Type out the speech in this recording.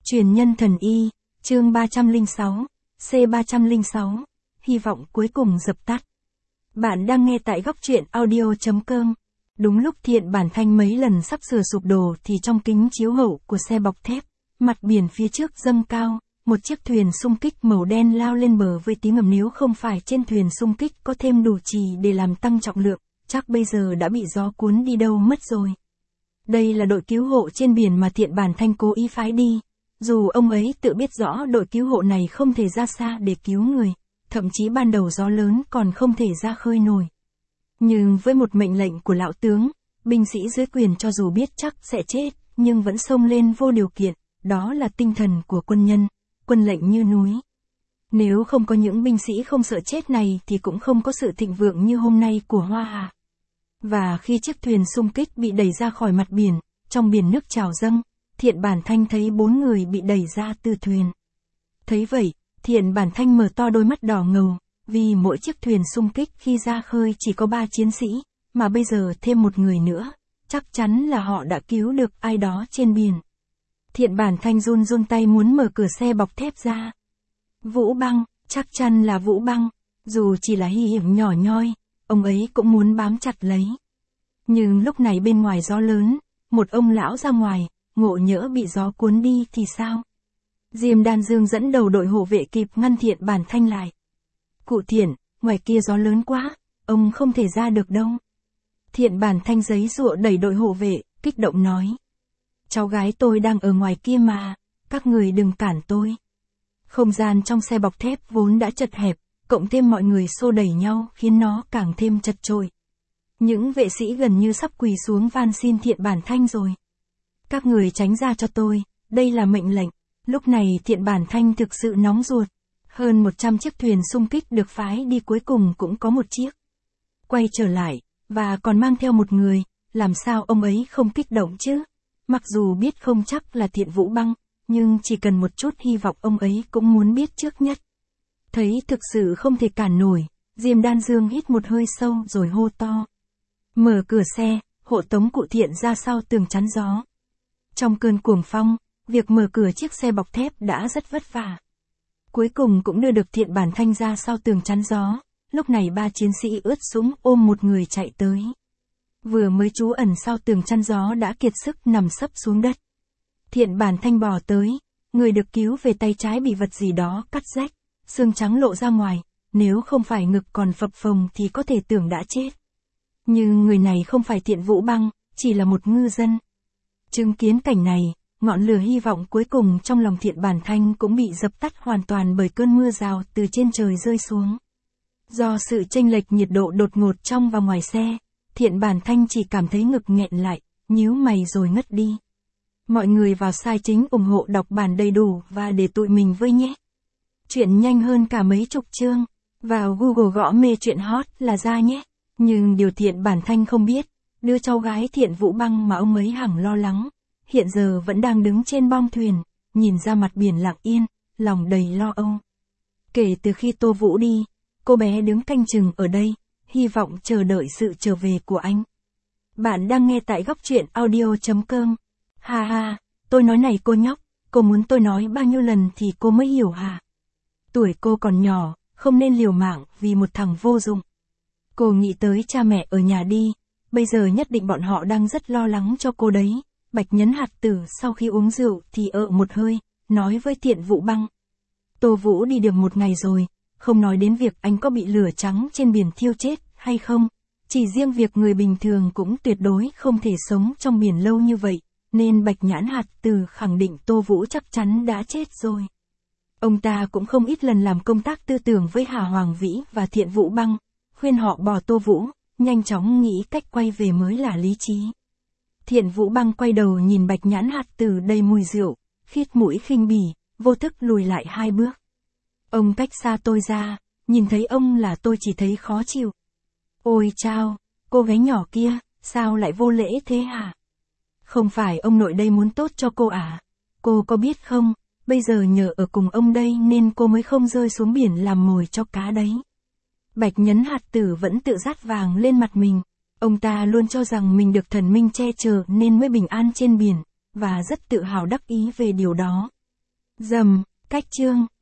Truyền nhân thần y, chương 306, C306, hy vọng cuối cùng dập tắt. Bạn đang nghe tại góc truyện audio.com. Đúng lúc Thiện Bản Thanh mấy lần sắp sửa sụp đổ thì trong kính chiếu hậu của xe bọc thép, mặt biển phía trước dâng cao, một chiếc thuyền xung kích màu đen lao lên bờ với tiếng ầm. Nếu không phải trên thuyền xung kích có thêm đủ trì để làm tăng trọng lượng, chắc bây giờ đã bị gió cuốn đi đâu mất rồi. Đây là đội cứu hộ trên biển mà Thiện Bản Thanh cố ý phái đi. Dù ông ấy tự biết rõ đội cứu hộ này không thể ra xa để cứu người, thậm chí ban đầu gió lớn còn không thể ra khơi nổi. Nhưng với một mệnh lệnh của lão tướng, binh sĩ dưới quyền cho dù biết chắc sẽ chết, nhưng vẫn xông lên vô điều kiện, đó là tinh thần của quân nhân, quân lệnh như núi. Nếu không có những binh sĩ không sợ chết này thì cũng không có sự thịnh vượng như hôm nay của Hoa Hà. Và khi chiếc thuyền xung kích bị đẩy ra khỏi mặt biển, trong biển nước trào dâng, Thiện Bản Thanh thấy 4 người bị đẩy ra từ thuyền. Thấy vậy, Thiện Bản Thanh mở to đôi mắt đỏ ngầu, vì mỗi chiếc thuyền xung kích khi ra khơi chỉ có 3 chiến sĩ, mà bây giờ thêm một người nữa, chắc chắn là họ đã cứu được ai đó trên biển. Thiện Bản Thanh run run tay muốn mở cửa xe bọc thép ra. Vũ Băng, chắc chắn là Vũ Băng, dù chỉ là hy hiểm nhỏ nhoi, ông ấy cũng muốn bám chặt lấy. Nhưng lúc này bên ngoài gió lớn, một ông lão ra ngoài, ngộ nhỡ bị gió cuốn đi thì sao? Diêm Đan Dương dẫn đầu đội hộ vệ kịp ngăn Thiện Bản Thanh lại. Cụ Thiện, ngoài kia gió lớn quá, ông không thể ra được đâu. Thiện Bản Thanh giấy giụa đẩy đội hộ vệ, kích động nói. Cháu gái tôi đang ở ngoài kia mà, các người đừng cản tôi. Không gian trong xe bọc thép vốn đã chật hẹp, cộng thêm mọi người xô đẩy nhau khiến nó càng thêm chật chội. Những vệ sĩ gần như sắp quỳ xuống van xin Thiện Bản Thanh rồi. Các người tránh ra cho tôi, đây là mệnh lệnh. Lúc này Thiện Bản Thanh thực sự nóng ruột. Hơn 100 chiếc thuyền xung kích được phái đi cuối cùng cũng có một chiếc quay trở lại, và còn mang theo một người, làm sao ông ấy không kích động chứ? Mặc dù biết không chắc là Thiện Vũ Băng, nhưng chỉ cần một chút hy vọng ông ấy cũng muốn biết trước nhất. Thấy thực sự không thể cản nổi, Diêm Đan Dương hít một hơi sâu rồi hô to. Mở cửa xe, hộ tống cụ Thiện ra sau tường chắn gió. Trong cơn cuồng phong, việc mở cửa chiếc xe bọc thép đã rất vất vả. Cuối cùng cũng đưa được Thiện Bản Thanh ra sau tường chắn gió, lúc này 3 chiến sĩ ướt sũng ôm một người chạy tới. Vừa mới trú ẩn sau tường chắn gió đã kiệt sức nằm sấp xuống đất. Thiện Bản Thanh bò tới, người được cứu về tay trái bị vật gì đó cắt rách, xương trắng lộ ra ngoài, nếu không phải ngực còn phập phồng thì có thể tưởng đã chết. Nhưng người này không phải Thiện Vũ Băng, chỉ là một ngư dân. Chứng kiến cảnh này, ngọn lửa hy vọng cuối cùng trong lòng Thiện Bản Thanh cũng bị dập tắt hoàn toàn bởi cơn mưa rào từ trên trời rơi xuống. Do sự chênh lệch nhiệt độ đột ngột trong và ngoài xe, Thiện Bản Thanh chỉ cảm thấy ngực nghẹn lại, nhíu mày rồi ngất đi. Mọi người vào sai chính ủng hộ đọc bản đầy đủ và để tụi mình với nhé. Chuyện nhanh hơn cả mấy chục chương. Vào Google gõ mê chuyện hot là ra nhé. Nhưng điều Thiện Bản Thanh không biết, đứa cháu gái Thiện Vũ Băng mà ông ấy hằng lo lắng, hiện giờ vẫn đang đứng trên bong thuyền, nhìn ra mặt biển lặng yên, lòng đầy lo âu. Kể từ khi Tô Vũ đi, cô bé đứng canh chừng ở đây, hy vọng chờ đợi sự trở về của anh. Bạn đang nghe tại góc truyện audio.com. Ha ha, tôi nói này cô nhóc, cô muốn tôi nói bao nhiêu lần thì cô mới hiểu hả? Tuổi cô còn nhỏ, không nên liều mạng vì một thằng vô dụng. Cô nghĩ tới cha mẹ ở nhà đi, bây giờ nhất định bọn họ đang rất lo lắng cho cô đấy. Bạch Nhấn Hạt Tử sau khi uống rượu thì một hơi, nói với Thiện Vũ Băng. Tô Vũ đi được một ngày rồi, không nói đến việc anh có bị lửa trắng trên biển thiêu chết hay không, chỉ riêng việc người bình thường cũng tuyệt đối không thể sống trong biển lâu như vậy, nên Bạch Nhãn Hạt Tử khẳng định Tô Vũ chắc chắn đã chết rồi. Ông ta cũng không ít lần làm công tác tư tưởng với Hà Hoàng Vĩ và Thiện Vũ Băng, khuyên họ bỏ Tô Vũ, nhanh chóng nghĩ cách quay về mới là lý trí. Thiện Vũ Băng quay đầu nhìn Bạch Nhãn Hạt Tử đầy mùi rượu, khít mũi khinh bỉ, vô thức lùi lại 2 bước. Ông cách xa tôi ra, nhìn thấy ông là tôi chỉ thấy khó chịu. Ôi chao, cô gái nhỏ kia, sao lại vô lễ thế hả? Không phải ông nội đây muốn tốt cho cô à? Cô có biết không, bây giờ nhờ ở cùng ông đây nên cô mới không rơi xuống biển làm mồi cho cá đấy. Bạch Nhấn Hạt Tử vẫn tự dát vàng lên mặt mình. Ông ta luôn cho rằng mình được thần minh che chở nên mới bình an trên biển, và rất tự hào đắc ý về điều đó. Dầm, cách chương.